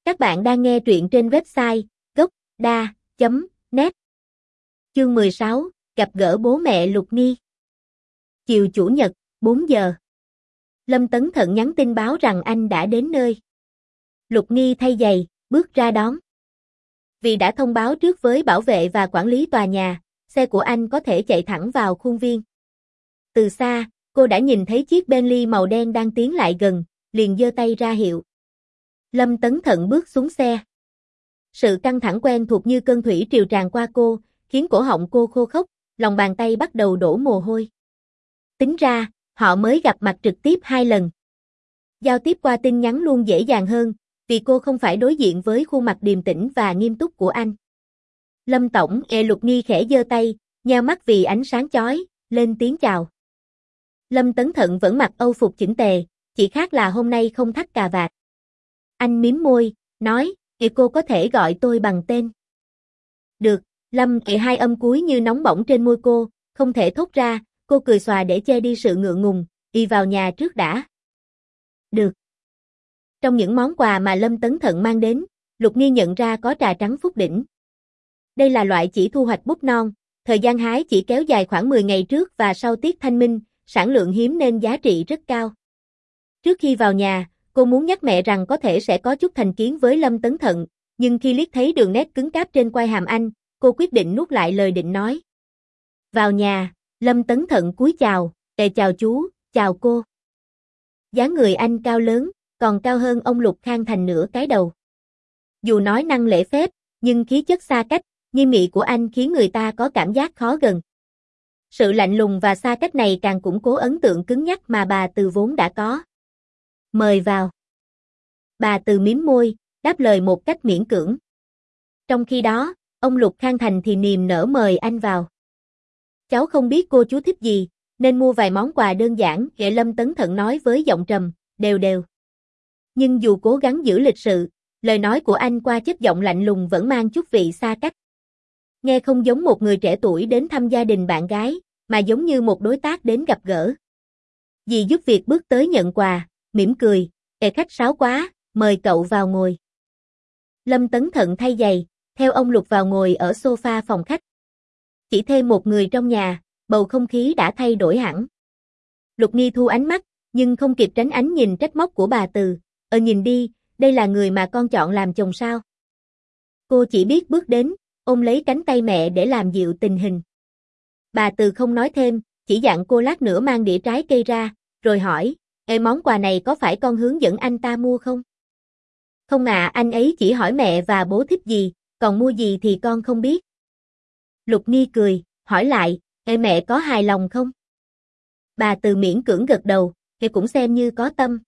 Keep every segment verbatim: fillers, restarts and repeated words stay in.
Các bạn đang nghe truyện trên website gốc đa chấm net. Chương mười sáu, gặp gỡ bố mẹ Lục Nghi. Chiều Chủ nhật, bốn giờ. Lâm Tấn Thận nhắn tin báo rằng anh đã đến nơi. Lục Nghi thay giày, bước ra đón. Vì đã thông báo trước với bảo vệ và quản lý tòa nhà, xe của anh có thể chạy thẳng vào khuôn viên. Từ xa, cô đã nhìn thấy chiếc Bentley màu đen đang tiến lại gần, liền giơ tay ra hiệu. Lâm Tấn Thận bước xuống xe. Sự căng thẳng quen thuộc như cơn thủy triều tràn qua cô, khiến cổ họng cô khô khốc, lòng bàn tay bắt đầu đổ mồ hôi. Tính ra, họ mới gặp mặt trực tiếp hai lần. Giao tiếp qua tin nhắn luôn dễ dàng hơn, vì cô không phải đối diện với khuôn mặt điềm tĩnh và nghiêm túc của anh. Lâm tổng, e Lục Nghi khẽ giơ tay, nheo mắt vì ánh sáng chói, lên tiếng chào. Lâm Tấn Thận vẫn mặc âu phục chỉnh tề, chỉ khác là hôm nay không thắt cà vạt. Anh mím môi, nói, e cô có thể gọi tôi bằng tên. Được, Lâm e hai âm cuối như nóng bỏng trên môi cô, không thể thốt ra, cô cười xòa để che đi sự ngượng ngùng, y vào nhà trước đã. Được. Trong những món quà mà Lâm Tấn Thận mang đến, Lục Nghi nhận ra có trà trắng Phúc Đỉnh. Đây là loại chỉ thu hoạch búp non, thời gian hái chỉ kéo dài khoảng mười ngày trước và sau tiết thanh minh, sản lượng hiếm nên giá trị rất cao. Trước khi vào nhà, cô muốn nhắc mẹ rằng có thể sẽ có chút thành kiến với Lâm Tấn Thận, nhưng khi liếc thấy đường nét cứng cáp trên quai hàm anh, cô quyết định nuốt lại lời định nói. Vào nhà, Lâm Tấn Thận cúi chào, "Ê chào chú, chào cô." Dáng người anh cao lớn, còn cao hơn ông Lục Khang thành nửa cái đầu. Dù nói năng lễ phép, nhưng khí chất xa cách, nghiêm nghị của anh khiến người ta có cảm giác khó gần. Sự lạnh lùng và xa cách này càng củng cố ấn tượng cứng nhắc mà bà Từ vốn đã có. Mời vào. Bà Từ mím môi, đáp lời một cách miễn cưỡng. Trong khi đó, ông Lục Khang Thành thì niềm nở mời anh vào. Cháu không biết cô chú thích gì, nên mua vài món quà đơn giản, Ghệ Lâm Tấn Thận nói với giọng trầm, đều đều. Nhưng dù cố gắng giữ lịch sự, lời nói của anh qua chất giọng lạnh lùng vẫn mang chút vị xa cách. Nghe không giống một người trẻ tuổi đến thăm gia đình bạn gái, mà giống như một đối tác đến gặp gỡ. Dì giúp việc bước tới nhận quà, mỉm cười, "Ê khách sáo quá, mời cậu vào ngồi." Lâm Tấn Thận thay giày, theo ông Lục vào ngồi ở sofa phòng khách. Chỉ thêm một người trong nhà, bầu không khí đã thay đổi hẳn. Lục Nghi thu ánh mắt, nhưng không kịp tránh ánh nhìn trách móc của bà Từ. "Ờ nhìn đi, đây là người mà con chọn làm chồng sao?" Cô chỉ biết bước đến, ôm lấy cánh tay mẹ để làm dịu tình hình. Bà Từ không nói thêm, chỉ dặn cô lát nữa mang đĩa trái cây ra, rồi hỏi, "Ê món quà này có phải con hướng dẫn anh ta mua không?" "Không ạ, à, anh ấy chỉ hỏi mẹ và bố thích gì, còn mua gì thì con không biết." Lục Nghi cười, hỏi lại, "Ê mẹ có hài lòng không?" Bà Từ miễn cưỡng gật đầu, "Ê cũng xem như có tâm."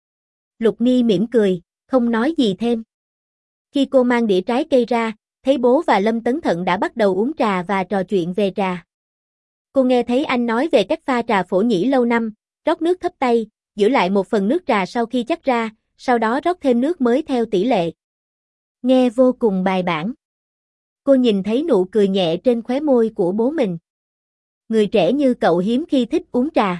Lục Nghi mỉm cười, không nói gì thêm. Khi cô mang đĩa trái cây ra, thấy bố và Lâm Tấn Thận đã bắt đầu uống trà và trò chuyện về trà. Cô nghe thấy anh nói về cách pha trà phổ nhĩ lâu năm, rót nước thấp tay, giữ lại một phần nước trà sau khi chắc ra, sau đó rót thêm nước mới theo tỷ lệ. Nghe vô cùng bài bản. Cô nhìn thấy nụ cười nhẹ trên khóe môi của bố mình. Người trẻ như cậu hiếm khi thích uống trà.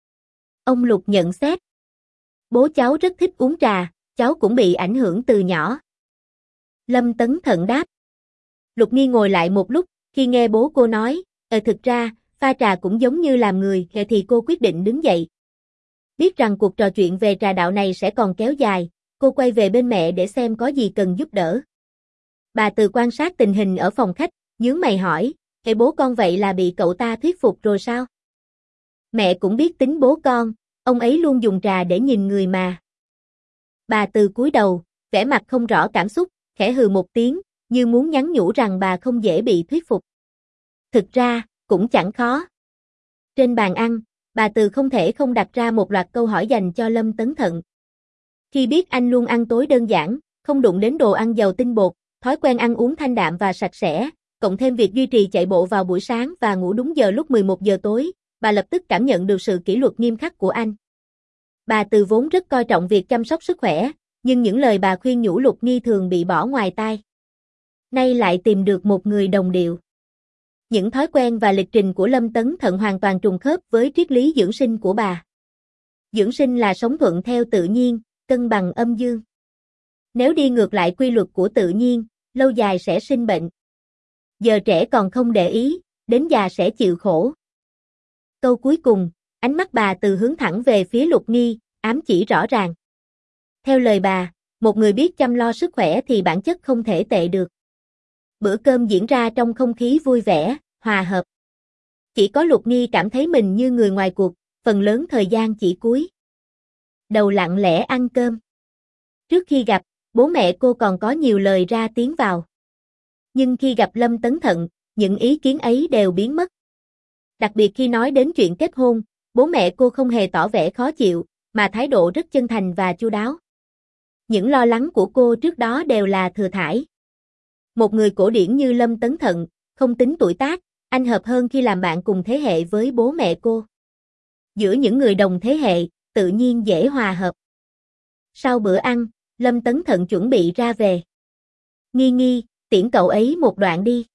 Ông Lục nhận xét. Bố cháu rất thích uống trà, cháu cũng bị ảnh hưởng từ nhỏ. Lâm Tấn Thận đáp. Lục Nghi ngồi lại một lúc, khi nghe bố cô nói, ờ thực ra, pha trà cũng giống như làm người, thì cô quyết định đứng dậy. Biết rằng cuộc trò chuyện về trà đạo này sẽ còn kéo dài, cô quay về bên mẹ để xem có gì cần giúp đỡ. Bà Từ quan sát tình hình ở phòng khách, nhướng mày hỏi, "Ê bố con vậy là bị cậu ta thuyết phục rồi sao?" Mẹ cũng biết tính bố con, ông ấy luôn dùng trà để nhìn người mà. Bà Từ cúi đầu, vẻ mặt không rõ cảm xúc, khẽ hừ một tiếng, như muốn nhắn nhủ rằng bà không dễ bị thuyết phục. Thực ra, cũng chẳng khó. Trên bàn ăn, bà Từ không thể không đặt ra một loạt câu hỏi dành cho Lâm Tấn Thận. Khi biết anh luôn ăn tối đơn giản, không đụng đến đồ ăn giàu tinh bột, thói quen ăn uống thanh đạm và sạch sẽ, cộng thêm việc duy trì chạy bộ vào buổi sáng và ngủ đúng giờ lúc mười một giờ tối, bà lập tức cảm nhận được sự kỷ luật nghiêm khắc của anh. Bà Từ vốn rất coi trọng việc chăm sóc sức khỏe, nhưng những lời bà khuyên nhủ Lục Nghi thường bị bỏ ngoài tai. Nay lại tìm được một người đồng điệu. Những thói quen và lịch trình của Lâm Tấn Thận hoàn toàn trùng khớp với triết lý dưỡng sinh của bà. Dưỡng sinh là sống thuận theo tự nhiên, cân bằng âm dương. Nếu đi ngược lại quy luật của tự nhiên, lâu dài sẽ sinh bệnh. Giờ trẻ còn không để ý, đến già sẽ chịu khổ. Câu cuối cùng, ánh mắt bà Từ hướng thẳng về phía Lục Nghi, ám chỉ rõ ràng. Theo lời bà, một người biết chăm lo sức khỏe thì bản chất không thể tệ được. Bữa cơm diễn ra trong không khí vui vẻ, hòa hợp. Chỉ có Lục Nghi cảm thấy mình như người ngoài cuộc, phần lớn thời gian chỉ cúi đầu lặng lẽ ăn cơm. Trước khi gặp, bố mẹ cô còn có nhiều lời ra tiếng vào. Nhưng khi gặp Lâm Tấn Thận, những ý kiến ấy đều biến mất. Đặc biệt khi nói đến chuyện kết hôn, bố mẹ cô không hề tỏ vẻ khó chịu, mà thái độ rất chân thành và chu đáo. Những lo lắng của cô trước đó đều là thừa thãi. Một người cổ điển như Lâm Tấn Thận, không tính tuổi tác, anh hợp hơn khi làm bạn cùng thế hệ với bố mẹ cô. Giữa những người đồng thế hệ, tự nhiên dễ hòa hợp. Sau bữa ăn, Lâm Tấn Thận chuẩn bị ra về. Nghi Nghi, tiễn cậu ấy một đoạn đi.